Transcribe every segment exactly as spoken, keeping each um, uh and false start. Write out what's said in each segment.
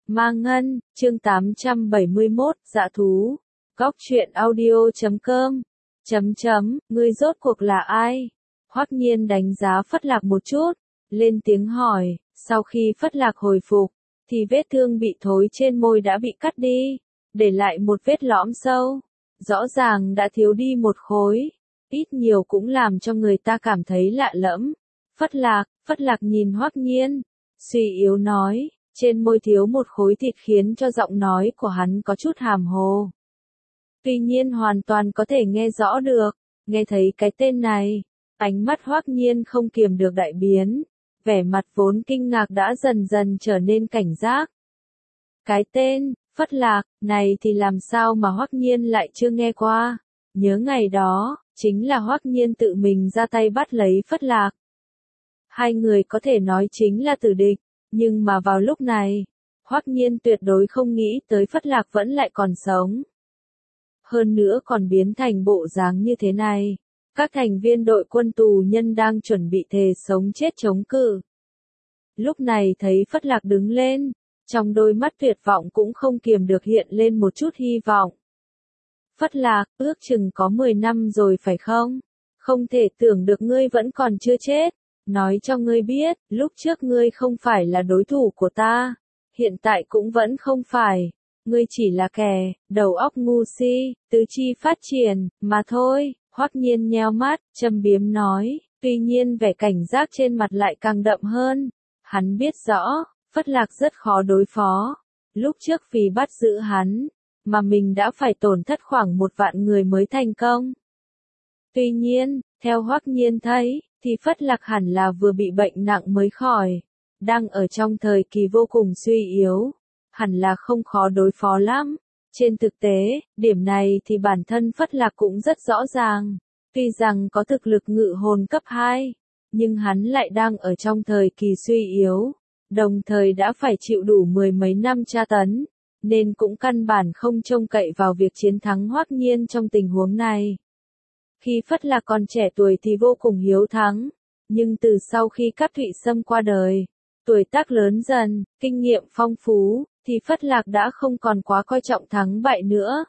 Ma Ngân, chương tám trăm bảy mươi mốt, Dã thú. Góc truyện audio chấm com. Chấm chấm, ngươi rốt cuộc là ai? Hoắc Nhiên đánh giá Phất Lạc một chút, lên tiếng hỏi, sau khi Phất Lạc hồi phục, thì vết thương bị thối trên môi đã bị cắt đi, để lại một vết lõm sâu, rõ ràng đã thiếu đi một khối, ít nhiều cũng làm cho người ta cảm thấy lạ lẫm. Phất Lạc, Phất Lạc nhìn Hoắc Nhiên, suy yếu nói, trên môi thiếu một khối thịt khiến cho giọng nói của hắn có chút hàm hồ. Tuy nhiên hoàn toàn có thể nghe rõ được, nghe thấy cái tên này, ánh mắt Hoắc Nhiên không kiềm được đại biến, vẻ mặt vốn kinh ngạc đã dần dần trở nên cảnh giác. Cái tên, Phất Lạc, này thì làm sao mà Hoắc Nhiên lại chưa nghe qua, nhớ ngày đó, chính là Hoắc Nhiên tự mình ra tay bắt lấy Phất Lạc. Hai người có thể nói chính là tử địch, nhưng mà vào lúc này, Hoắc Nhiên tuyệt đối không nghĩ tới Phất Lạc vẫn lại còn sống. Hơn nữa còn biến thành bộ dáng như thế này, các thành viên đội quân tù nhân đang chuẩn bị thề sống chết chống cự. Lúc này thấy Phất Lạc đứng lên, trong đôi mắt tuyệt vọng cũng không kiềm được hiện lên một chút hy vọng. Phất Lạc, ước chừng có mười năm rồi phải không? Không thể tưởng được ngươi vẫn còn chưa chết. Nói cho ngươi biết, lúc trước ngươi không phải là đối thủ của ta, hiện tại cũng vẫn không phải, ngươi chỉ là kẻ, đầu óc ngu si, tứ chi phát triển, mà thôi. Hoắc Nhiên nheo mắt, châm biếm nói, tuy nhiên vẻ cảnh giác trên mặt lại càng đậm hơn. Hắn biết rõ, Phất Lạc rất khó đối phó, lúc trước vì bắt giữ hắn, mà mình đã phải tổn thất khoảng một vạn người mới thành công. Tuy nhiên, theo Hoắc Nhiên thấy, thì Phất Lạc hẳn là vừa bị bệnh nặng mới khỏi, đang ở trong thời kỳ vô cùng suy yếu, hẳn là không khó đối phó lắm. Trên thực tế, điểm này thì bản thân Phất Lạc cũng rất rõ ràng, tuy rằng có thực lực ngự hồn cấp hai, nhưng hắn lại đang ở trong thời kỳ suy yếu, đồng thời đã phải chịu đủ mười mấy năm tra tấn, nên cũng căn bản không trông cậy vào việc chiến thắng Hoắc Nhiên trong tình huống này. Khi Phất Lạc còn trẻ tuổi thì vô cùng hiếu thắng, nhưng từ sau khi Cáp Thụy Sâm qua đời, tuổi tác lớn dần, kinh nghiệm phong phú, thì Phất Lạc đã không còn quá coi trọng thắng bại nữa.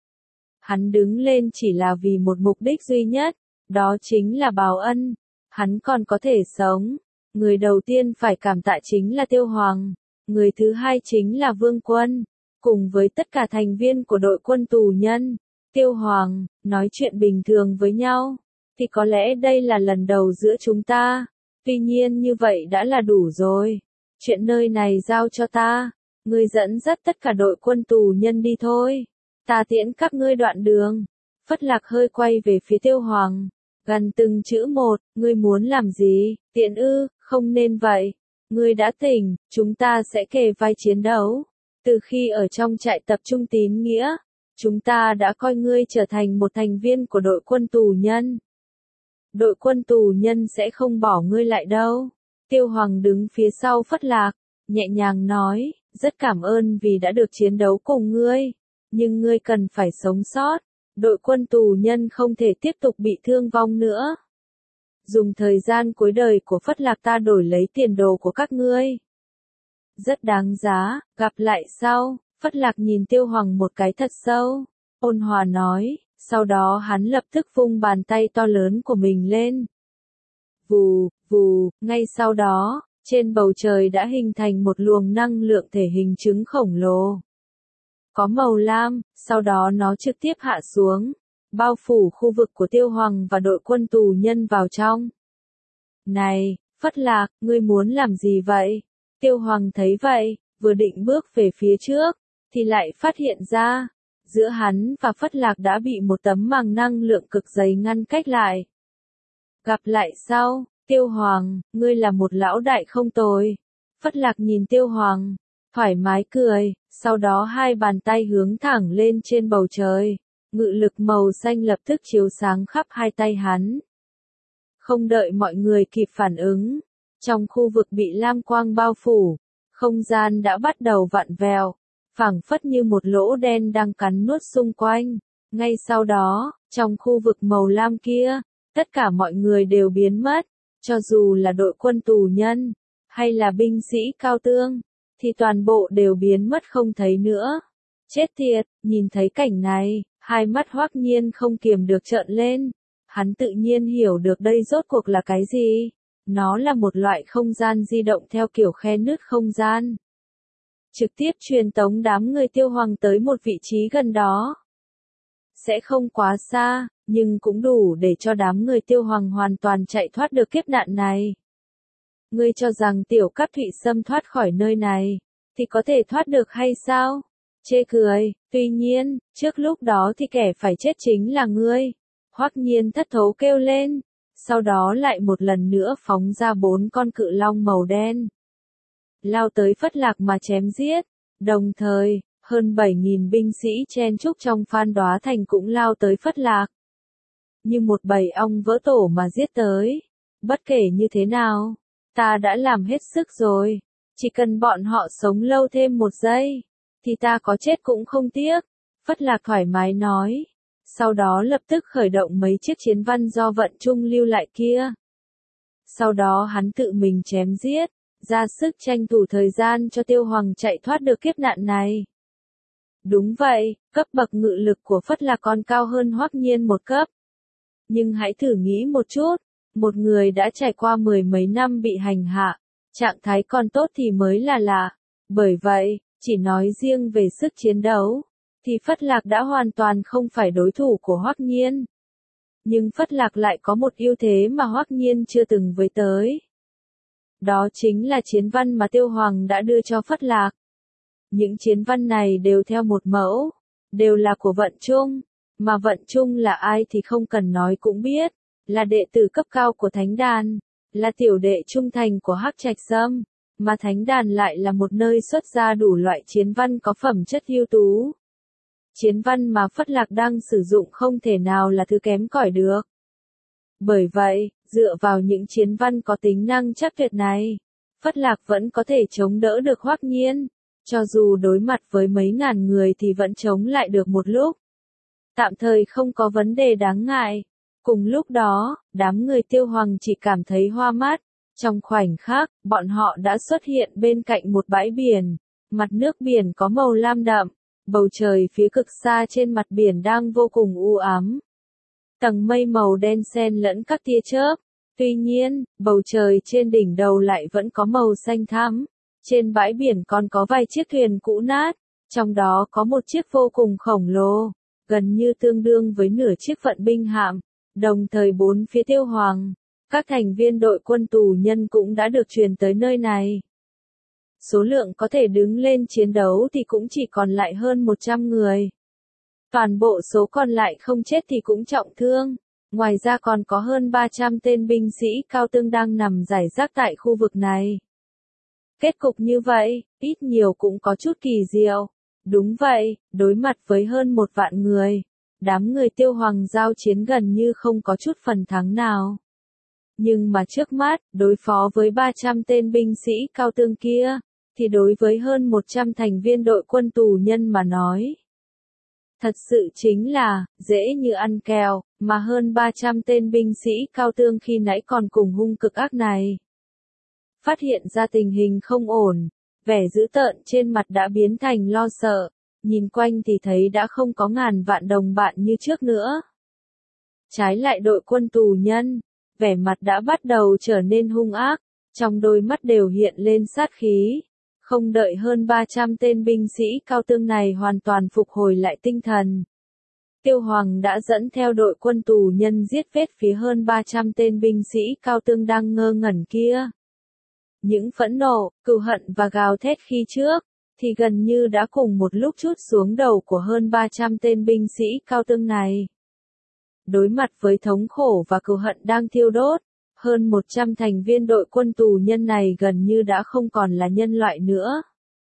Hắn đứng lên chỉ là vì một mục đích duy nhất, đó chính là báo ân. Hắn còn có thể sống. Người đầu tiên phải cảm tạ chính là Tiêu Hoàng, người thứ hai chính là Vương Quân, cùng với tất cả thành viên của đội quân tù nhân. Tiêu Hoàng, nói chuyện bình thường với nhau, thì có lẽ đây là lần đầu giữa chúng ta, tuy nhiên như vậy đã là đủ rồi. Chuyện nơi này giao cho ta, ngươi dẫn dắt tất cả đội quân tù nhân đi thôi, ta tiễn các ngươi đoạn đường. Phất Lạc hơi quay về phía Tiêu Hoàng, gần từng chữ một, ngươi muốn làm gì, tiễn ư, không nên vậy, ngươi đã tỉnh, chúng ta sẽ kề vai chiến đấu. Từ khi ở trong trại tập trung tín nghĩa, chúng ta đã coi ngươi trở thành một thành viên của đội quân tù nhân. Đội quân tù nhân sẽ không bỏ ngươi lại đâu. Tiêu Hoàng đứng phía sau Phất Lạc, nhẹ nhàng nói, rất cảm ơn vì đã được chiến đấu cùng ngươi, nhưng ngươi cần phải sống sót, đội quân tù nhân không thể tiếp tục bị thương vong nữa. Dùng thời gian cuối đời của Phất Lạc ta đổi lấy tiền đồ của các ngươi. Rất đáng giá, gặp lại sau. Phất Lạc nhìn Tiêu Hoàng một cái thật sâu, ôn hòa nói, sau đó hắn lập tức vung bàn tay to lớn của mình lên. Vù, vù, ngay sau đó, trên bầu trời đã hình thành một luồng năng lượng thể hình trứng khổng lồ. Có màu lam, sau đó nó trực tiếp hạ xuống, bao phủ khu vực của Tiêu Hoàng và đội quân tù nhân vào trong. Này, Phất Lạc, ngươi muốn làm gì vậy? Tiêu Hoàng thấy vậy, vừa định bước về phía trước, thì lại phát hiện ra, giữa hắn và Phất Lạc đã bị một tấm màng năng lượng cực dày ngăn cách lại. Gặp lại sau, Tiêu Hoàng, ngươi là một lão đại không tồi. Phất Lạc nhìn Tiêu Hoàng, thoải mái cười, sau đó hai bàn tay hướng thẳng lên trên bầu trời, ngự lực màu xanh lập tức chiếu sáng khắp hai tay hắn. Không đợi mọi người kịp phản ứng, trong khu vực bị lam quang bao phủ, không gian đã bắt đầu vặn vẹo, phảng phất như một lỗ đen đang cắn nuốt xung quanh. Ngay sau đó, trong khu vực màu lam kia, tất cả mọi người đều biến mất, cho dù là đội quân tù nhân, hay là binh sĩ cao tương, thì toàn bộ đều biến mất không thấy nữa. Chết tiệt, nhìn thấy cảnh này, hai mắt Hoắc Nhiên không kiềm được trợn lên. Hắn tự nhiên hiểu được đây rốt cuộc là cái gì. Nó là một loại không gian di động theo kiểu khe nứt không gian. Trực tiếp truyền tống đám người Tiêu Hoàng tới một vị trí gần đó. Sẽ không quá xa, nhưng cũng đủ để cho đám người Tiêu Hoàng hoàn toàn chạy thoát được kiếp nạn này. Ngươi cho rằng Tiểu Cát Thụy Sâm thoát khỏi nơi này, thì có thể thoát được hay sao? Chê cười, tuy nhiên, trước lúc đó thì kẻ phải chết chính là ngươi. Hoắc Nhiên thất thố kêu lên, sau đó lại một lần nữa phóng ra bốn con cự long màu đen. Lao tới Phất Lạc mà chém giết, đồng thời, hơn bảy nghìn binh sĩ chen trúc trong Phan Đoá Thành cũng lao tới Phất Lạc. Như một bầy ong vỡ tổ mà giết tới. Bất kể như thế nào, ta đã làm hết sức rồi. Chỉ cần bọn họ sống lâu thêm một giây, thì ta có chết cũng không tiếc. Phất Lạc thoải mái nói. Sau đó lập tức khởi động mấy chiếc chiến văn do Vận Trung lưu lại kia. Sau đó hắn tự mình chém giết, ra sức tranh thủ thời gian cho Tiêu Hoàng chạy thoát được kiếp nạn này. Đúng vậy, cấp bậc ngự lực của Phất Lạc còn cao hơn Hoắc Nhiên một cấp. Nhưng hãy thử nghĩ một chút, một người đã trải qua mười mấy năm bị hành hạ, trạng thái còn tốt thì mới là lạ. Bởi vậy, chỉ nói riêng về sức chiến đấu, thì Phất Lạc đã hoàn toàn không phải đối thủ của Hoắc Nhiên. Nhưng Phất Lạc lại có một ưu thế mà Hoắc Nhiên chưa từng với tới. Đó chính là chiến văn mà Tiêu Hoàng đã đưa cho Phất Lạc. Những chiến văn này đều theo một mẫu, đều là của Vận Trung, mà Vận Trung là ai thì không cần nói cũng biết, là đệ tử cấp cao của Thánh Đàn, là tiểu đệ trung thành của Hắc Trạch Sâm, mà Thánh Đàn lại là một nơi xuất ra đủ loại chiến văn có phẩm chất ưu tú. Chiến văn mà Phất Lạc đang sử dụng không thể nào là thứ kém cỏi được. Bởi vậy, dựa vào những chiến văn có tính năng chắc tuyệt này, Phất Lạc vẫn có thể chống đỡ được Hoắc Nhiên. Cho dù đối mặt với mấy ngàn người thì vẫn chống lại được một lúc. Tạm thời không có vấn đề đáng ngại. Cùng lúc đó, đám người Tiêu Hoàng chỉ cảm thấy hoa mắt. Trong khoảnh khắc, bọn họ đã xuất hiện bên cạnh một bãi biển. Mặt nước biển có màu lam đậm. Bầu trời phía cực xa trên mặt biển đang vô cùng u ám. Tầng mây màu đen xen lẫn các tia chớp. Tuy nhiên, bầu trời trên đỉnh đầu lại vẫn có màu xanh thắm. Trên bãi biển còn có vài chiếc thuyền cũ nát, trong đó có một chiếc vô cùng khổng lồ, gần như tương đương với nửa chiếc vận binh hạm. Đồng thời bốn phía Tiêu Hoàng, các thành viên đội quân tù nhân cũng đã được truyền tới nơi này. Số lượng có thể đứng lên chiến đấu thì cũng chỉ còn lại hơn một trăm người. Toàn bộ số còn lại không chết thì cũng trọng thương. Ngoài ra còn có hơn ba trăm tên binh sĩ cao tương đang nằm rải rác tại khu vực này. Kết cục như vậy, ít nhiều cũng có chút kỳ diệu. Đúng vậy, đối mặt với hơn một vạn người, đám người Tiêu Hoàng giao chiến gần như không có chút phần thắng nào. Nhưng mà trước mắt, đối phó với ba trăm tên binh sĩ cao tương kia, thì đối với hơn một trăm thành viên đội quân tù nhân mà nói. Thật sự chính là, dễ như ăn kẹo, mà hơn ba trăm tên binh sĩ cao tương khi nãy còn cùng hung cực ác này. Phát hiện ra tình hình không ổn, vẻ dữ tợn trên mặt đã biến thành lo sợ, nhìn quanh thì thấy đã không có ngàn vạn đồng bạn như trước nữa. Trái lại đội quân tù nhân, vẻ mặt đã bắt đầu trở nên hung ác, trong đôi mắt đều hiện lên sát khí. Không đợi hơn ba trăm tên binh sĩ cao tương này hoàn toàn phục hồi lại tinh thần. Tiêu Hoàng đã dẫn theo đội quân tù nhân giết vết phía hơn ba trăm tên binh sĩ cao tương đang ngơ ngẩn kia. Những phẫn nộ, cừu hận và gào thét khi trước, thì gần như đã cùng một lúc trút xuống đầu của hơn ba trăm tên binh sĩ cao tương này. Đối mặt với thống khổ và cừu hận đang thiêu đốt, hơn một trăm thành viên đội quân tù nhân này gần như đã không còn là nhân loại nữa,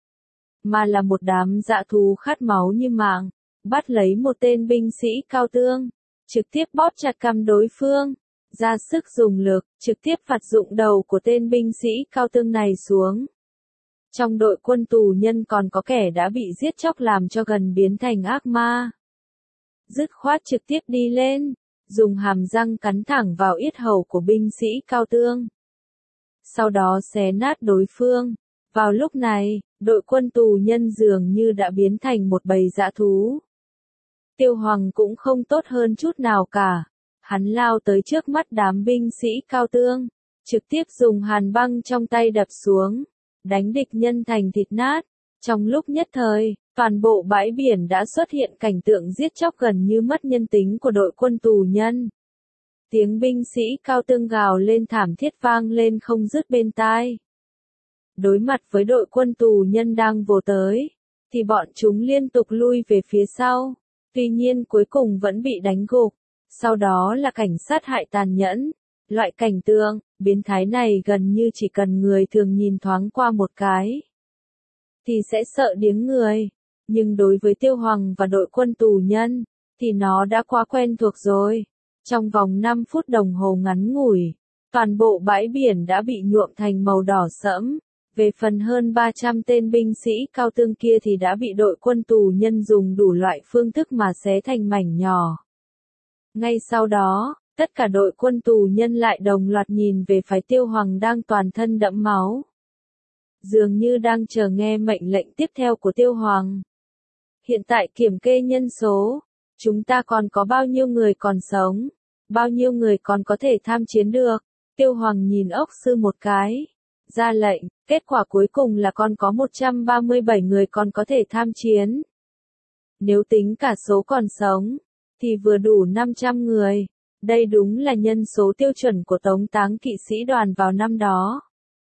mà là một đám dã thú khát máu như mạng, bắt lấy một tên binh sĩ cao tương, trực tiếp bóp chặt cằm đối phương, ra sức dùng lực, trực tiếp phạt dụng đầu của tên binh sĩ cao tương này xuống. Trong đội quân tù nhân còn có kẻ đã bị giết chóc làm cho gần biến thành ác ma. Dứt khoát trực tiếp đi lên, dùng hàm răng cắn thẳng vào yết hầu của binh sĩ cao tương. Sau đó xé nát đối phương, Vào lúc này, đội quân tù nhân dường như đã biến thành một bầy dã thú. Tiêu Hoàng cũng không tốt hơn chút nào cả. Hắn lao tới trước mắt đám binh sĩ Cao Tương, trực tiếp dùng hàn băng trong tay đập xuống, đánh địch nhân thành thịt nát. Trong lúc nhất thời, toàn bộ bãi biển đã xuất hiện cảnh tượng giết chóc gần như mất nhân tính của đội quân tù nhân. Tiếng binh sĩ Cao Tương gào lên thảm thiết vang lên không dứt bên tai. Đối mặt với đội quân tù nhân đang vồ tới, thì bọn chúng liên tục lui về phía sau, tuy nhiên cuối cùng vẫn bị đánh gục. Sau đó là cảnh sát hại tàn nhẫn. Loại cảnh tượng, biến thái này gần như chỉ cần người thường nhìn thoáng qua một cái, thì sẽ sợ điếng người. Nhưng đối với Tiêu Hoàng và đội quân tù nhân, thì nó đã quá quen thuộc rồi. Trong vòng năm phút đồng hồ ngắn ngủi, toàn bộ bãi biển đã bị nhuộm thành màu đỏ sẫm. Về phần hơn ba trăm tên binh sĩ Cao Tương kia thì đã bị đội quân tù nhân dùng đủ loại phương thức mà xé thành mảnh nhỏ. Ngay sau đó, tất cả đội quân tù nhân lại đồng loạt nhìn về phái Tiêu Hoàng đang toàn thân đẫm máu. Dường như đang chờ nghe mệnh lệnh tiếp theo của Tiêu Hoàng. Hiện tại kiểm kê nhân số, chúng ta còn có bao nhiêu người còn sống, bao nhiêu người còn có thể tham chiến được. Tiêu Hoàng nhìn ốc sư một cái, ra lệnh, kết quả cuối cùng là còn có một trăm ba mươi bảy người còn có thể tham chiến. Nếu tính cả số còn sống, thì vừa đủ năm trăm người. Đây đúng là nhân số tiêu chuẩn của Tống Táng kỵ sĩ đoàn vào năm đó.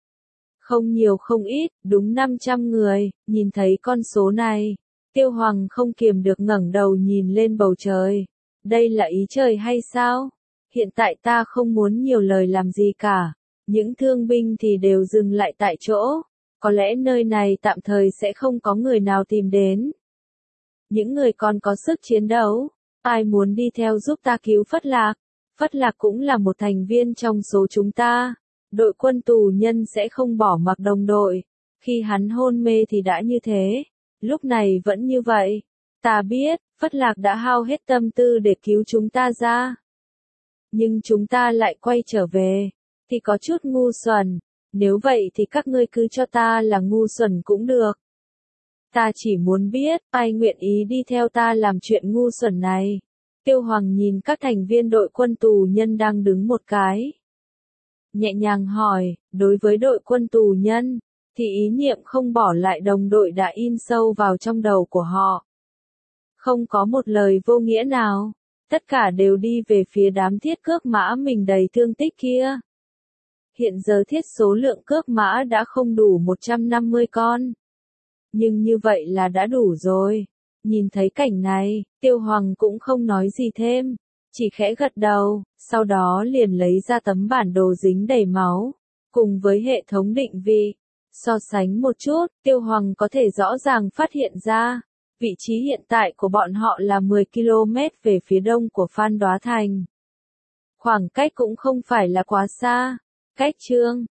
Không nhiều không ít, đúng năm trăm người. Nhìn thấy con số này, Tiêu Hoàng không kiềm được ngẩng đầu nhìn lên bầu trời. Đây là ý trời hay sao? Hiện tại ta không muốn nhiều lời làm gì cả. Những thương binh thì đều dừng lại tại chỗ. Có lẽ nơi này tạm thời sẽ không có người nào tìm đến. Những người còn có sức chiến đấu, ai muốn đi theo giúp ta cứu Phất Lạc? Phất Lạc cũng là một thành viên trong số chúng ta. Đội quân tù nhân sẽ không bỏ mặc đồng đội. Khi hắn hôn mê thì đã như thế. Lúc này vẫn như vậy. Ta biết, Phất Lạc đã hao hết tâm tư để cứu chúng ta ra. Nhưng chúng ta lại quay trở về. Thì có chút ngu xuẩn. Nếu vậy thì các ngươi cứ cho ta là ngu xuẩn cũng được. Ta chỉ muốn biết, ai nguyện ý đi theo ta làm chuyện ngu xuẩn này. Tiêu Hoàng nhìn các thành viên đội quân tù nhân đang đứng một cái. Nhẹ nhàng hỏi, đối với đội quân tù nhân, thì ý niệm không bỏ lại đồng đội đã in sâu vào trong đầu của họ. Không có một lời vô nghĩa nào. Tất cả đều đi về phía đám thiết cước mã mình đầy thương tích kia. Hiện giờ thiết số lượng cước mã đã không đủ một trăm năm mươi con. Nhưng như vậy là đã đủ rồi. Nhìn thấy cảnh này, Tiêu Hoàng cũng không nói gì thêm, chỉ khẽ gật đầu, sau đó liền lấy ra tấm bản đồ dính đầy máu, cùng với hệ thống định vị. So sánh một chút, Tiêu Hoàng có thể rõ ràng phát hiện ra, vị trí hiện tại của bọn họ là mười ki lô mét về phía đông của Phan Đoá Thành. Khoảng cách cũng không phải là quá xa. Cách chương